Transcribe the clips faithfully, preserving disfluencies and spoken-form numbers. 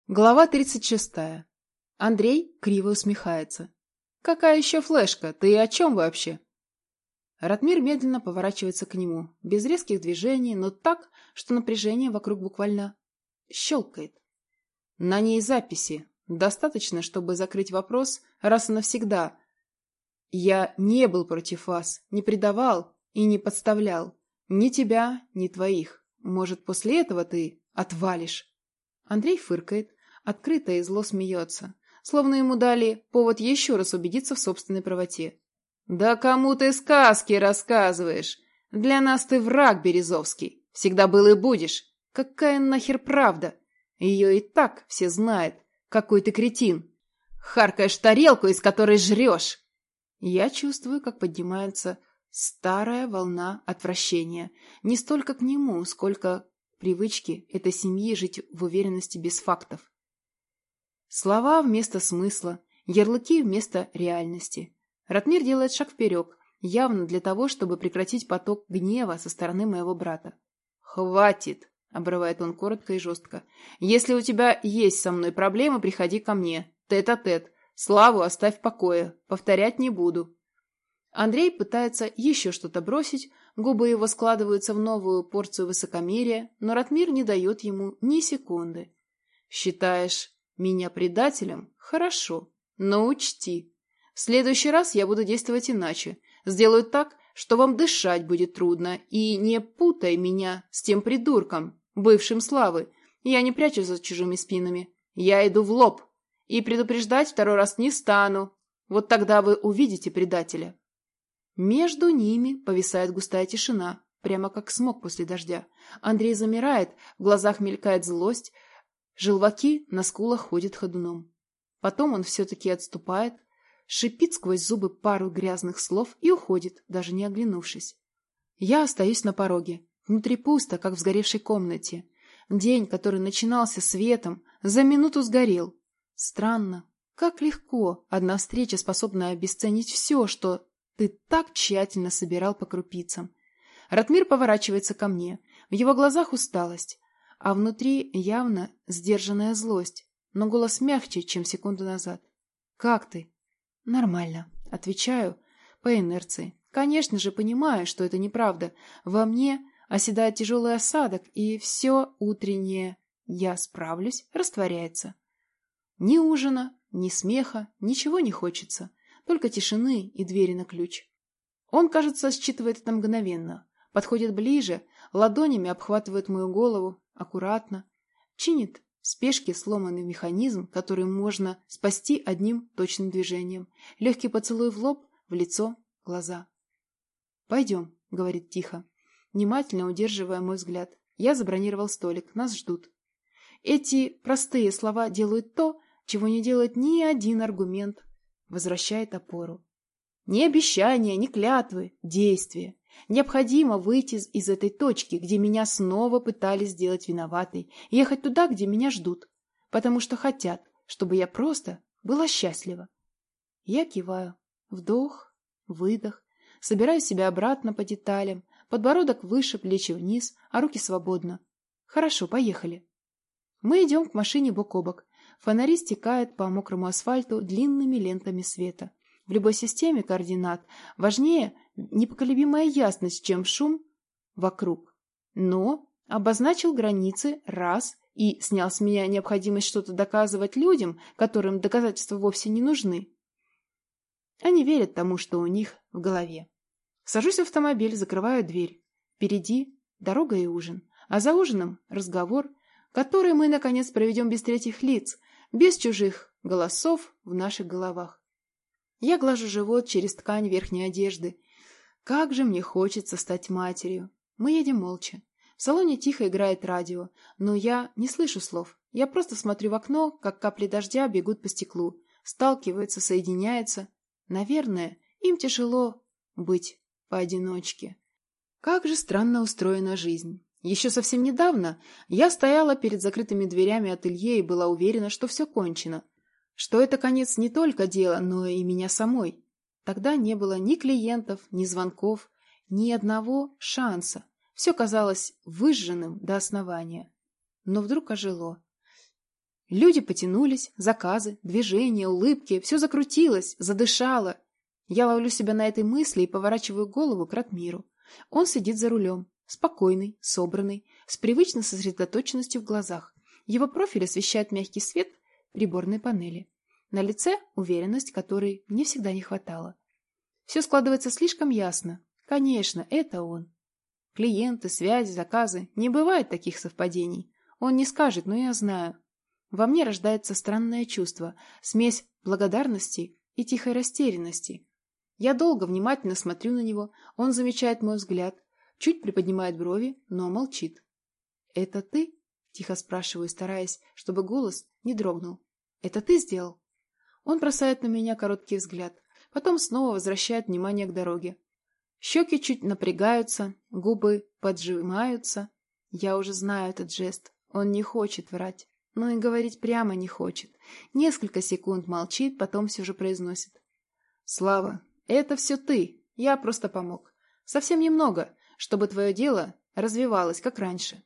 Глава тридцать шестая. Андрей криво усмехается. «Какая еще флешка? Ты о чем вообще?» Ратмир медленно поворачивается к нему, без резких движений, но так, что напряжение вокруг буквально щелкает. На ней записи. Достаточно, чтобы закрыть вопрос раз и навсегда. Я не был против вас, не предавал и не подставлял. Ни тебя, ни твоих. Может, после этого ты отвалишь? Андрей фыркает, открыто и зло смеется, словно ему дали повод еще раз убедиться в собственной правоте. «Да кому ты сказки рассказываешь? Для нас ты враг, Березовский. Всегда был и будешь. Какая нахер правда? Ее и так все знают. Какой ты кретин. Харкаешь тарелку, из которой жрешь». Я чувствую, как поднимается старая волна отвращения. Не столько к нему, сколько привычки этой семьи жить в уверенности без фактов. Слова вместо смысла, ярлыки вместо реальности. Ратмир делает шаг вперед, явно для того, чтобы прекратить поток гнева со стороны моего брата. «Хватит!» — обрывает он коротко и жестко. «Если у тебя есть со мной проблемы, приходи ко мне. Тет-а-тет. Славу оставь в покое. Повторять не буду». Андрей пытается еще что-то бросить, губы его складываются в новую порцию высокомерия, но Ратмир не дает ему ни секунды. «Считаешь меня предателем? Хорошо, но учти. В следующий раз я буду действовать иначе. Сделаю так, что вам дышать будет трудно, и не путай меня с тем придурком, бывшим Славы. Я не прячусь за чужими спинами. Я иду в лоб, и предупреждать второй раз не стану. Вот тогда вы увидите предателя». Между ними повисает густая тишина, прямо как смог после дождя. Андрей замирает, в глазах мелькает злость, желваки на скулах ходят ходуном. Потом он все-таки отступает, шипит сквозь зубы пару грязных слов и уходит, даже не оглянувшись. Я остаюсь на пороге. Внутри пусто, как в сгоревшей комнате. День, который начинался светом, за минуту сгорел. Странно, как легко одна встреча способна обесценить все, что ты так тщательно собирал по крупицам. Ратмир поворачивается ко мне. В его глазах усталость, а внутри явно сдержанная злость, но голос мягче, чем секунду назад. «Как ты?» «Нормально», — отвечаю по инерции. Конечно же, понимаю, что это неправда. Во мне оседает тяжелый осадок, и все утреннее «я справлюсь» растворяется. Ни ужина, ни смеха, ничего не хочется. Только тишины и двери на ключ. Он, кажется, считывает это мгновенно. Подходит ближе, ладонями обхватывает мою голову, аккуратно. Чинит в спешке сломанный механизм, который можно спасти одним точным движением. Легкий поцелуй в лоб, в лицо, глаза. «Пойдем», — говорит тихо, внимательно удерживая мой взгляд. Я забронировал столик, нас ждут. Эти простые слова делают то, чего не делает ни один аргумент. Возвращает опору. Ни обещания, ни клятвы, действия. Необходимо выйти из, из этой точки, где меня снова пытались сделать виноватой, и ехать туда, где меня ждут, потому что хотят, чтобы я просто была счастлива. Я киваю. Вдох, выдох, собираю себя обратно по деталям, подбородок выше, плечи вниз, а руки свободно. Хорошо, поехали. Мы идем к машине бок о бок. Фонари стекают по мокрому асфальту длинными лентами света. В любой системе координат важнее непоколебимая ясность, чем шум вокруг. Но обозначил границы раз и снял с меня необходимость что-то доказывать людям, которым доказательства вовсе не нужны. Они верят тому, что у них в голове. Сажусь в автомобиль, закрываю дверь. Впереди дорога и ужин, а за ужином разговор, который мы, наконец, проведем без третьих лиц, без чужих голосов в наших головах. Я глажу живот через ткань верхней одежды. Как же мне хочется стать матерью. Мы едем молча. В салоне тихо играет радио, но я не слышу слов. Я просто смотрю в окно, как капли дождя бегут по стеклу, сталкиваются, соединяются. Наверное, им тяжело быть поодиночке. Как же странно устроена жизнь. Еще совсем недавно я стояла перед закрытыми дверями ателье и была уверена, что все кончено, что это конец не только дела, но и меня самой. Тогда не было ни клиентов, ни звонков, ни одного шанса. Все казалось выжженным до основания. Но вдруг ожило. Люди потянулись, заказы, движения, улыбки, все закрутилось, задышало. Я ловлю себя на этой мысли и поворачиваю голову к Ратмиру. Он сидит за рулем, спокойный, собранный, с привычной сосредоточенностью в глазах. Его профиль освещает мягкий свет приборной панели. На лице уверенность, которой мне всегда не хватало. Все складывается слишком ясно. Конечно, это он. Клиенты, связи, заказы. Не бывает таких совпадений. Он не скажет, но я знаю. Во мне рождается странное чувство, смесь благодарности и тихой растерянности. Я долго внимательно смотрю на него, он замечает мой взгляд, чуть приподнимает брови, но молчит. «Это ты?» – тихо спрашиваю, стараясь, чтобы голос не дрогнул. «Это ты сделал?» Он бросает на меня короткий взгляд, потом снова возвращает внимание к дороге. Щеки чуть напрягаются, губы поджимаются. Я уже знаю этот жест, он не хочет врать. Но и говорить прямо не хочет. Несколько секунд молчит, потом все же произносит. «Слава, это все ты. Я просто помог. Совсем немного, чтобы твое дело развивалось, как раньше».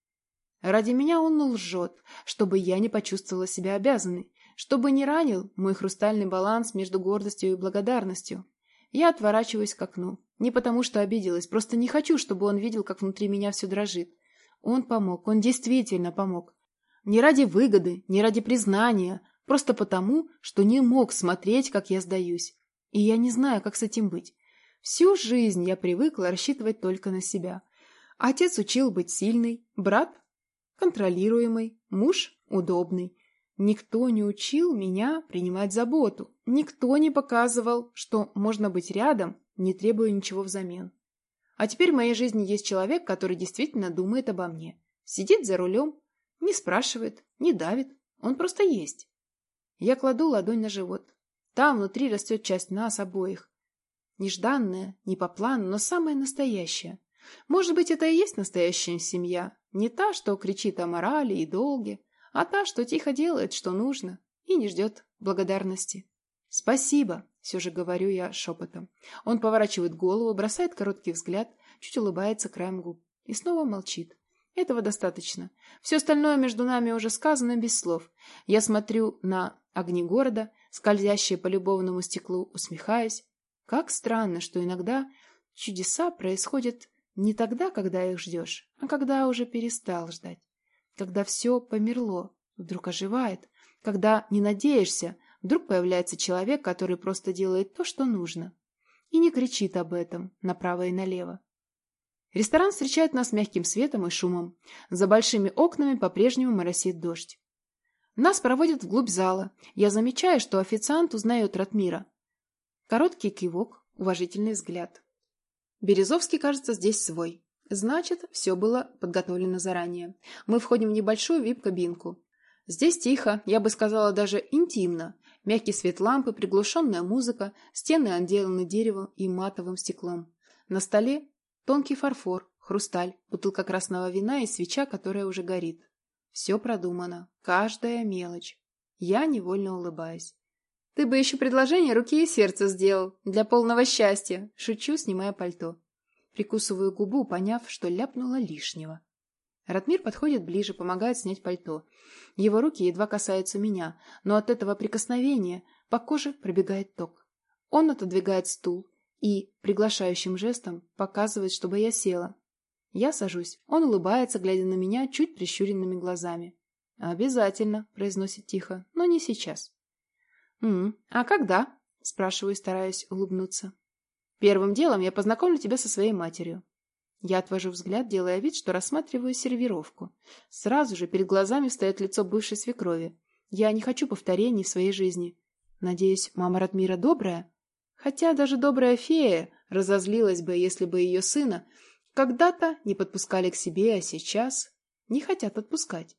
Ради меня он лжет, чтобы я не почувствовала себя обязанной, чтобы не ранил мой хрустальный баланс между гордостью и благодарностью. Я отворачиваюсь к окну. Не потому, что обиделась, просто не хочу, чтобы он видел, как внутри меня все дрожит. Он помог, он действительно помог. Не ради выгоды, не ради признания, просто потому, что не мог смотреть, как я сдаюсь. И я не знаю, как с этим быть. Всю жизнь я привыкла рассчитывать только на себя. Отец учил быть сильной, брат – контролируемый, муж – удобный. Никто не учил меня принимать заботу. Никто не показывал, что можно быть рядом, не требуя ничего взамен. А теперь в моей жизни есть человек, который действительно думает обо мне. Сидит за рулем, не спрашивает, не давит, он просто есть. Я кладу ладонь на живот. Там внутри растет часть нас обоих. Нежданная, не по плану, но самая настоящая. Может быть, это и есть настоящая семья. Не та, что кричит о морали и долге, а та, что тихо делает, что нужно, и не ждет благодарности. «Спасибо», — все же говорю я шепотом. Он поворачивает голову, бросает короткий взгляд, чуть улыбается краем губ и снова молчит. Этого достаточно. Все остальное между нами уже сказано без слов. Я смотрю на огни города, скользящие по любовному стеклу, усмехаясь. Как странно, что иногда чудеса происходят не тогда, когда их ждешь, а когда уже перестал ждать. Когда все померло, вдруг оживает. Когда не надеешься, вдруг появляется человек, который просто делает то, что нужно. И не кричит об этом направо и налево. Ресторан встречает нас мягким светом и шумом. За большими окнами по-прежнему моросит дождь. Нас проводят вглубь зала. Я замечаю, что официант узнает Ратмира. Короткий кивок, уважительный взгляд. Березовский, кажется, здесь свой. Значит, все было подготовлено заранее. Мы входим в небольшую вип-кабинку. Здесь тихо, я бы сказала даже интимно. Мягкий свет лампы, приглушенная музыка, стены отделаны деревом и матовым стеклом. На столе тонкий фарфор, хрусталь, бутылка красного вина и свеча, которая уже горит. Все продумано, каждая мелочь. Я невольно улыбаюсь. «Ты бы еще предложение руки и сердца сделал, для полного счастья», — шучу, снимая пальто. Прикусываю губу, поняв, что ляпнула лишнего. Ратмир подходит ближе, помогает снять пальто. Его руки едва касаются меня, но от этого прикосновения по коже пробегает ток. Он отодвигает стул и приглашающим жестом показывает, чтобы я села. Я сажусь. Он улыбается, глядя на меня чуть прищуренными глазами. «Обязательно», — произносит тихо, — «но не сейчас». «М-м, а когда?» — спрашиваю, стараясь улыбнуться. «Первым делом я познакомлю тебя со своей матерью». Я отвожу взгляд, делая вид, что рассматриваю сервировку. Сразу же перед глазами встает лицо бывшей свекрови. Я не хочу повторений в своей жизни. Надеюсь, мама Ратмира добрая? Хотя даже добрая фея разозлилась бы, если бы ее сына когда-то не подпускали к себе, а сейчас не хотят отпускать.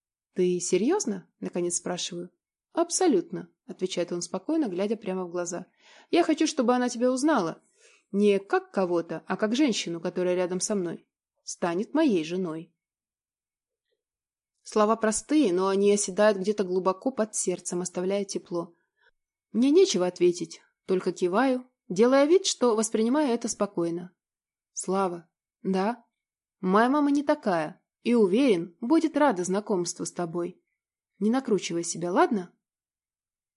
«Ты серьезно?» — наконец спрашиваю. «Абсолютно», — отвечает он спокойно, глядя прямо в глаза. «Я хочу, чтобы она тебя узнала. Не как кого-то, а как женщину, которая рядом со мной. Станет моей женой». Слова простые, но они оседают где-то глубоко под сердцем, оставляя тепло. Мне нечего ответить, только киваю, делая вид, что воспринимаю это спокойно. «Слава, да, моя мама не такая, и, уверен, будет рада знакомству с тобой». Не накручивай себя, ладно?